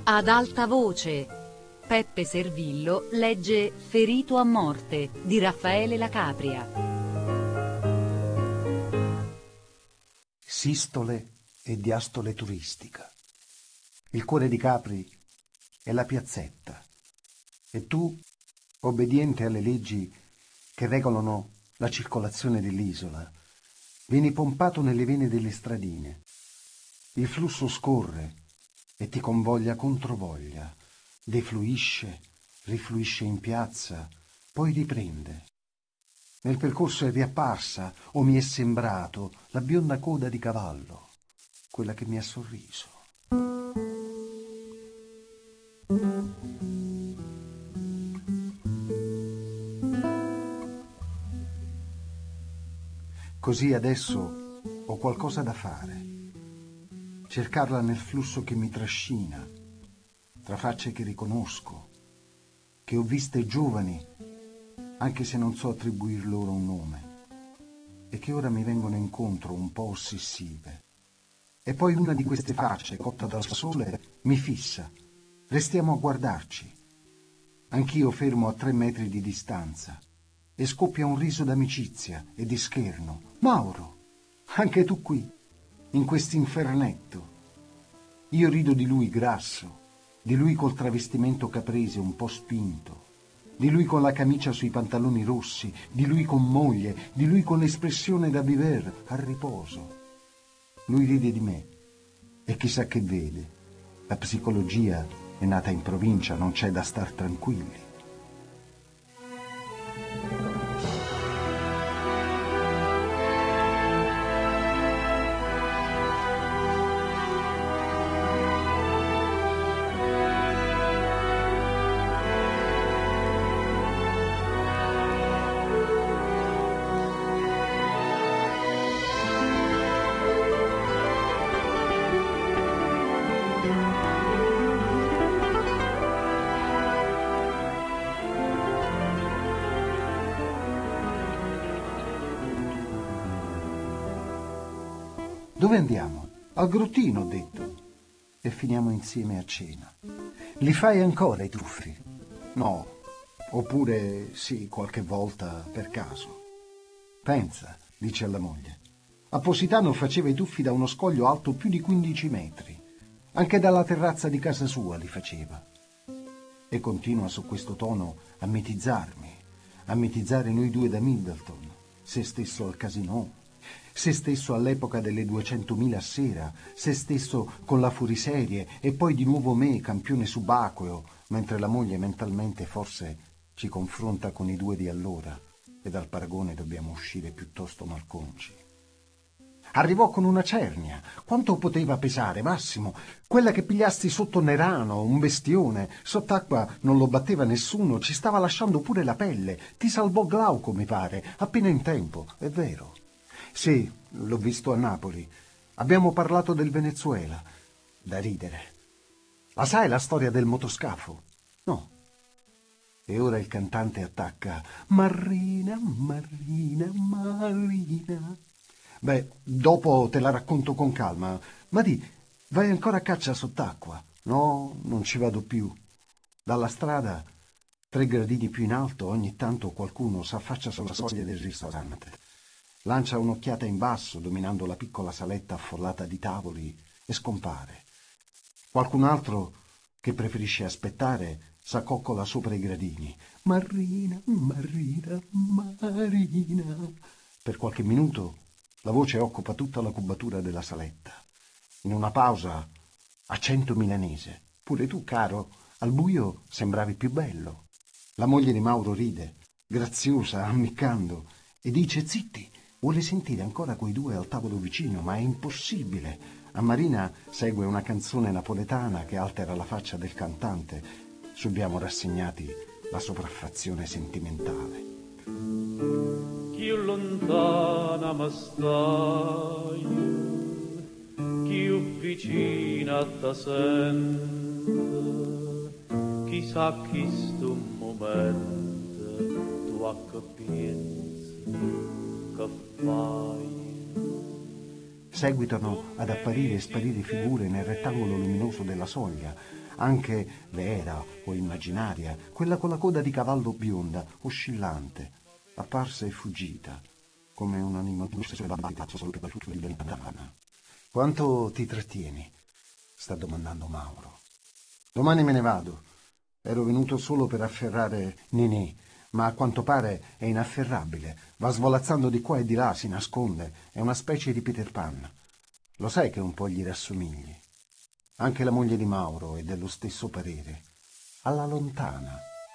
Ad alta voce, Peppe Servillo legge Ferito a morte di Raffaele La Capria. Sistole e diastole turistica. Il cuore di Capri è la piazzetta e tu, obbediente alle leggi che regolano la circolazione dell'isola, vieni pompato nelle vene delle stradine. Il flusso scorre e ti convoglia controvoglia, defluisce, rifluisce in piazza, poi riprende. Nel percorso è riapparsa, o mi è sembrato, la bionda coda di cavallo, quella che mi ha sorriso. Così adesso ho qualcosa da fare. Cercarla nel flusso che mi trascina, tra facce che riconosco, che ho viste giovani, anche se non so attribuir loro un nome, e che ora mi vengono incontro un po' ossessive. E poi una di queste facce, cotta dal sole, mi fissa. Restiamo a guardarci. Anch'io fermo a 3 metri di distanza, e scoppia un riso d'amicizia e di scherno. Mauro, anche tu qui, in quest'infernetto. Io rido di lui grasso, di lui col travestimento caprese un po' spinto, di lui con la camicia sui pantaloni rossi, di lui con moglie, di lui con l'espressione da viver, a riposo. Lui ride di me e chissà che vede. La psicologia è nata in provincia, non c'è da star tranquilli. Dove andiamo? Al grottino, ho detto. E finiamo insieme a cena. Li fai ancora i tuffi? No. Oppure sì, qualche volta per caso. Pensa, dice alla moglie. A Positano faceva i tuffi da uno scoglio alto più di 15 metri. Anche dalla terrazza di casa sua li faceva. E continua su questo tono a mitizzarmi, a mitizzare noi due da Middleton, se stesso al casinò, se stesso all'epoca delle 200.000 a sera, se stesso con la fuoriserie e poi di nuovo me, campione subacqueo, mentre la moglie mentalmente forse ci confronta con i due di allora e dal paragone dobbiamo uscire piuttosto malconci. Arrivò con una cernia. Quanto poteva pesare, Massimo? Quella che pigliasti sotto Nerano, un bestione. Sott'acqua non lo batteva nessuno, ci stava lasciando pure la pelle. Ti salvò Glauco, mi pare, appena in tempo, è vero. Sì, l'ho visto a Napoli. Abbiamo parlato del Venezuela. Da ridere. La sai la storia del motoscafo? No. E ora il cantante attacca. Marina, Marina, Marina. Beh, dopo te la racconto con calma. Ma di, vai ancora a caccia sott'acqua? No, non ci vado più. Dalla strada, 3 gradini più in alto, ogni tanto qualcuno s'affaccia sulla soglia del ristorante. Lancia un'occhiata in basso, dominando la piccola saletta affollata di tavoli, e scompare. Qualcun altro, che preferisce aspettare, s'accoccola sopra i gradini. Marina, Marina, Marina. Per qualche minuto la voce occupa tutta la cubatura della saletta. In una pausa, accento milanese. Pure tu, caro, al buio sembravi più bello. La moglie di Mauro ride, graziosa, ammiccando, e dice: zitti, vuole sentire ancora quei due al tavolo vicino, ma è impossibile. A Marina segue una canzone napoletana che altera la faccia del cantante. Subiamo rassegnati la sopraffazione sentimentale. Più lontana mi stai, più vicina ti sento, chissà chi sto momento tu a che pensi, che fai. Seguitano ad apparire e sparire figure nel rettangolo luminoso della soglia. anche vera o immaginaria, quella con la coda di cavallo bionda, oscillante, apparsa e fuggita, come un'anima solo per la luce di lontana. Quanto ti trattieni? Sta domandando Mauro. Domani me ne vado. Ero venuto solo per afferrare Ninì, ma a quanto pare è inafferrabile. Va svolazzando di qua e di là, si nasconde. È una specie di Peter Pan. Lo sai che un po' gli rassomigli? Anche la moglie di Mauro è dello stesso parere. Alla lontana.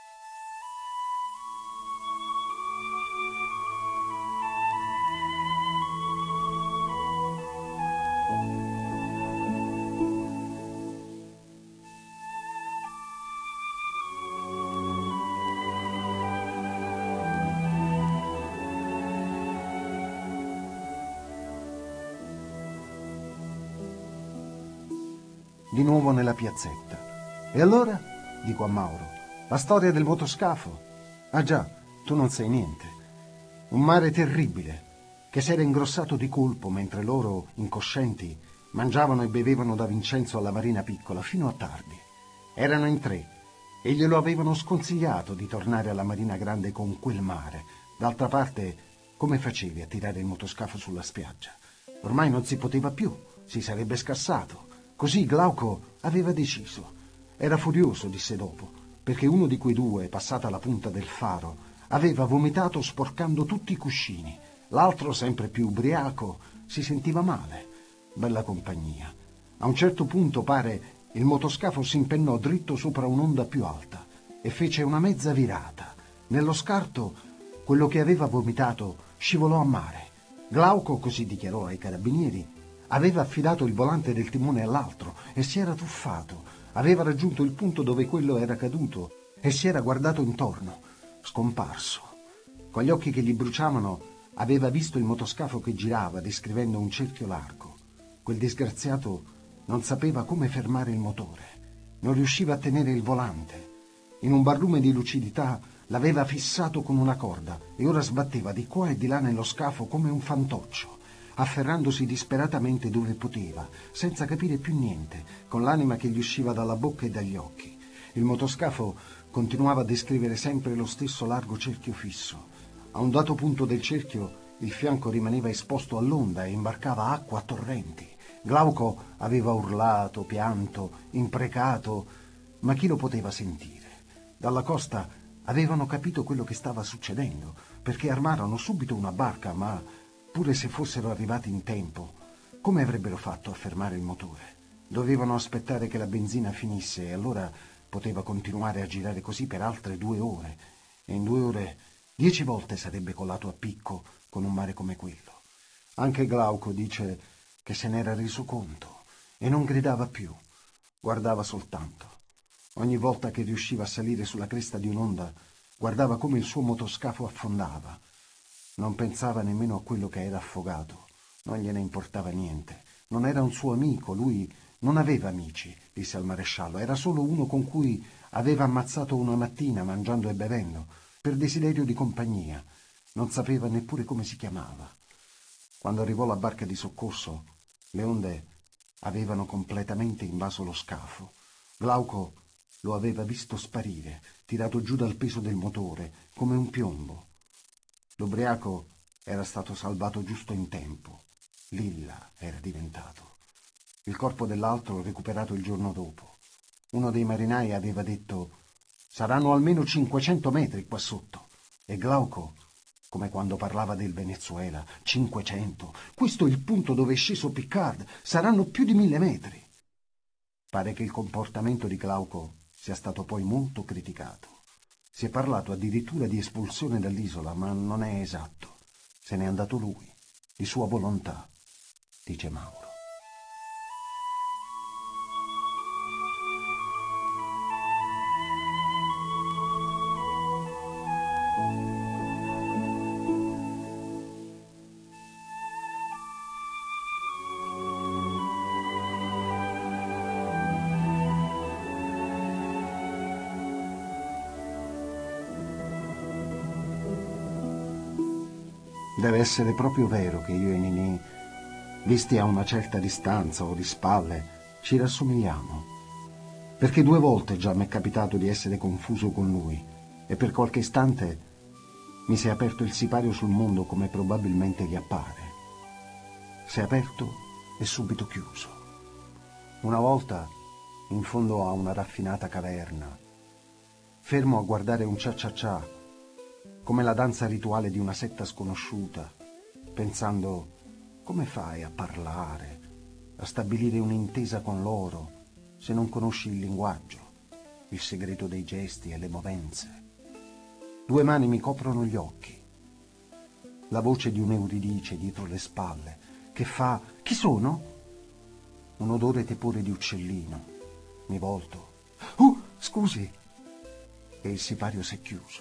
Di nuovo nella piazzetta. E allora? Dico a Mauro. La storia del motoscafo? Ah già, tu non sai niente. Un mare terribile, che s'era ingrossato di colpo mentre loro, incoscienti, mangiavano e bevevano da Vincenzo alla Marina Piccola fino a tardi. Erano in 3 e glielo avevano sconsigliato di tornare alla Marina Grande con quel mare. D'altra parte, come facevi a tirare il motoscafo sulla spiaggia? Ormai non si poteva più, si sarebbe scassato. Così Glauco aveva deciso. Era furioso, disse dopo, perché uno di quei due, passata la punta del faro, aveva vomitato sporcando tutti i cuscini. L'altro, sempre più ubriaco, si sentiva male. Bella compagnia. A un certo punto, pare, il motoscafo si impennò dritto sopra un'onda più alta e fece una mezza virata. Nello scarto, quello che aveva vomitato scivolò a mare. Glauco, così dichiarò ai carabinieri, aveva affidato il volante del timone all'altro e si era tuffato. Aveva raggiunto il punto dove quello era caduto e si era guardato intorno, scomparso. Con gli occhi che gli bruciavano aveva visto il motoscafo che girava descrivendo un cerchio largo. Quel disgraziato non sapeva come fermare il motore, non riusciva a tenere il volante. In un barlume di lucidità l'aveva fissato con una corda e ora sbatteva di qua e di là nello scafo come un fantoccio, afferrandosi disperatamente dove poteva, senza capire più niente, con l'anima che gli usciva dalla bocca e dagli occhi. Il motoscafo continuava a descrivere sempre lo stesso largo cerchio fisso. A un dato punto del cerchio il fianco rimaneva esposto all'onda e imbarcava acqua a torrenti. Glauco aveva urlato, pianto, imprecato, ma chi lo poteva sentire? Dalla costa avevano capito quello che stava succedendo, perché armarono subito una barca, ma pure se fossero arrivati in tempo, come avrebbero fatto a fermare il motore? Dovevano aspettare che la benzina finisse e allora poteva continuare a girare così per altre 2 ore. E in 2 ore 10 volte sarebbe colato a picco con un mare come quello. Anche Glauco dice che se n'era reso conto e non gridava più, guardava soltanto. Ogni volta che riusciva a salire sulla cresta di un'onda, guardava come il suo motoscafo affondava. Non pensava nemmeno a quello che era affogato, non gliene importava niente. Non era un suo amico, lui non aveva amici, disse al maresciallo, era solo uno con cui aveva ammazzato una mattina mangiando e bevendo, per desiderio di compagnia. Non sapeva neppure come si chiamava. Quando arrivò la barca di soccorso, le onde avevano completamente invaso lo scafo. Glauco lo aveva visto sparire, tirato giù dal peso del motore, come un piombo. L'ubriaco era stato salvato giusto in tempo. Lilla era diventato. Il corpo dell'altro recuperato il giorno dopo. Uno dei marinai aveva detto: saranno almeno 500 metri qua sotto. E Glauco, come quando parlava del Venezuela, 500. Questo è il punto dove è sceso Picard. Saranno più di 1000 metri. Pare che il comportamento di Glauco sia stato poi molto criticato. Si è parlato addirittura di espulsione dall'isola, ma non è esatto. Se n'è andato lui, di sua volontà, dice Mauro. Deve essere proprio vero che io e Ninì, visti a una certa distanza o di spalle, ci rassomigliamo. perché 2 volte già mi è capitato di essere confuso con lui e per qualche istante mi si è aperto il sipario sul mondo come probabilmente gli appare. Si è aperto e subito chiuso. Una volta, in fondo a una raffinata caverna, fermo a guardare un cia-cia-cia, come la danza rituale di una setta sconosciuta, pensando: come fai a parlare, a stabilire un'intesa con loro, se non conosci il linguaggio, il segreto dei gesti e le movenze? 2 mani mi coprono gli occhi. La voce di un'Euridice dietro le spalle, che fa: chi sono? Un odore tepore di uccellino. Mi volto. Scusi! E il sipario si è chiuso.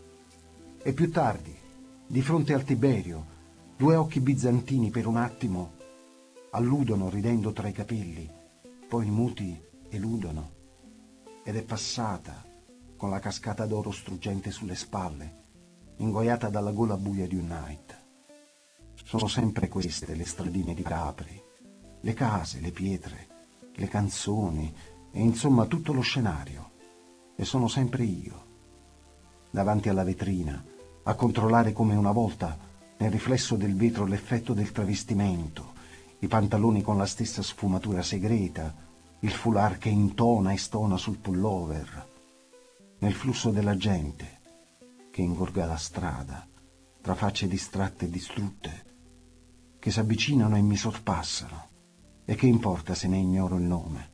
E più tardi, di fronte al Tiberio, 2 occhi bizantini per un attimo alludono ridendo tra i capelli, poi muti eludono. Ed è passata con la cascata d'oro struggente sulle spalle, ingoiata dalla gola buia di un night. Sono sempre queste le stradine di Capri, le case, le pietre, le canzoni e insomma tutto lo scenario. E sono sempre io, davanti alla vetrina, a controllare come una volta nel riflesso del vetro l'effetto del travestimento, i pantaloni con la stessa sfumatura segreta, il foulard che intona e stona sul pullover, nel flusso della gente che ingorga la strada, tra facce distratte e distrutte, che si avvicinano e mi sorpassano, e che importa se ne ignoro il nome.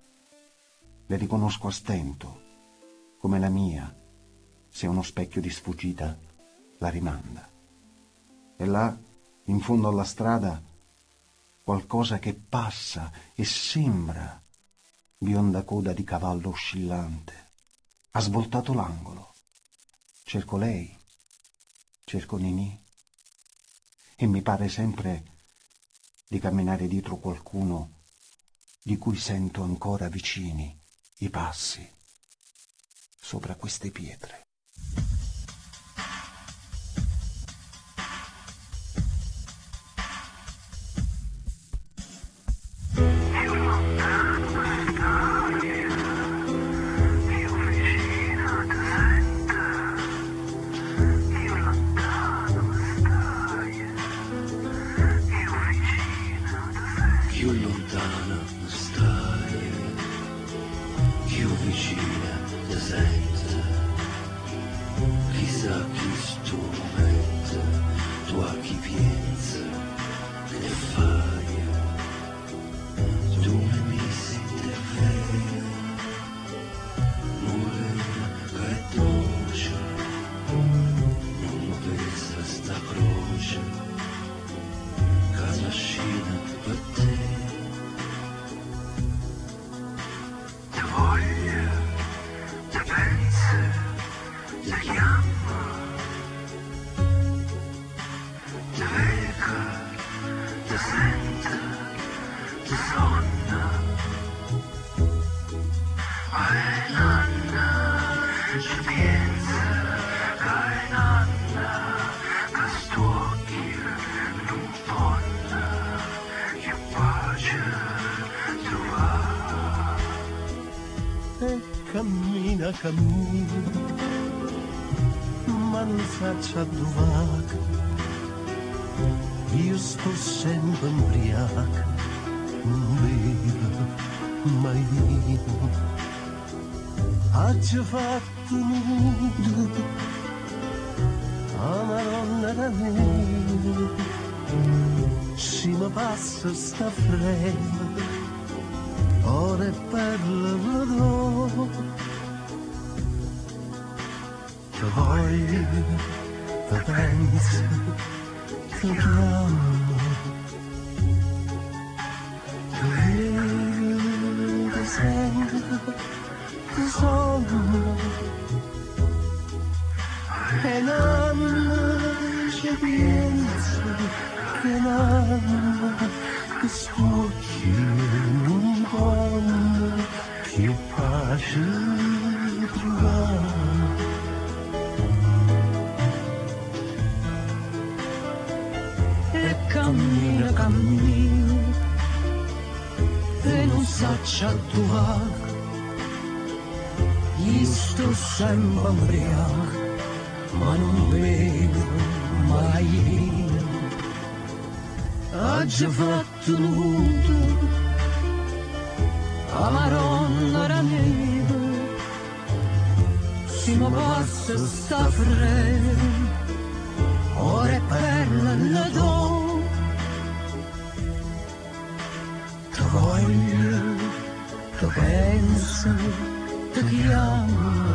Le riconosco a stento, come la mia, se uno specchio di sfuggita la rimanda. E là, in fondo alla strada, qualcosa che passa e sembra bionda coda di cavallo oscillante. Ha svoltato l'angolo. Cerco lei, cerco Ninì, e mi pare sempre di camminare dietro qualcuno di cui sento ancora vicini i passi sopra queste pietre. Più lontano stai, più vicina ti senti, chissà chi strumento, tu a chi pensi, che fai, tu mi senti bene, morena che è dolce, non mi pesa sta croce, che la scena per te. Cammina, ma non faccia dov'ac. Io sto sempre ubriaca, non bevo mai vino. Ha già fatto nudo a una donna da me, si mi passa sta fredda, ora è per la che voglio, che penso, che chiamo, che vedo, che sento, che sono, e non ci penso, che non, che sfuggi un po', che pace trovare. Cammina, cammina, e non saccia trovare, Io sto sempre ubriaco, ma non bevo mai vino. Ha già fatto nudo, a Maronna Ranedo, si mi passa sta frega, ora è perla la do. Ti voglio, ti penso, ti chiamo,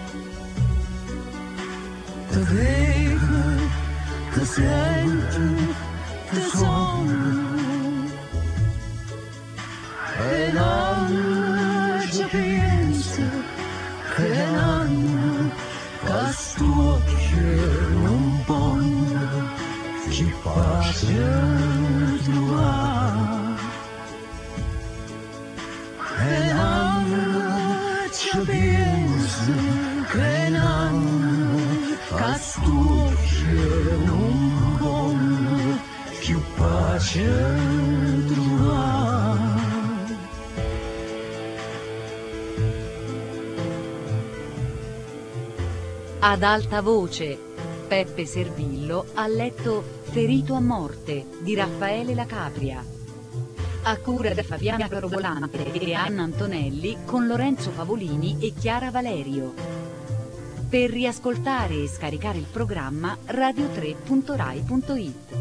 ti vedo, ti sento, ti sogno. E non ci penso, che non, che sto occhio non voglio, ci pace tua. E non ci penso, che non, che sto occhio non voglio, ci pace tua. Ad alta voce, Peppe Servillo ha letto Ferito a morte di Raffaele La Capria. A cura di Fabiana Carobolante e Anna Antonelli con Lorenzo Favolini e Chiara Valerio. Per riascoltare e scaricare il programma radio3.rai.it.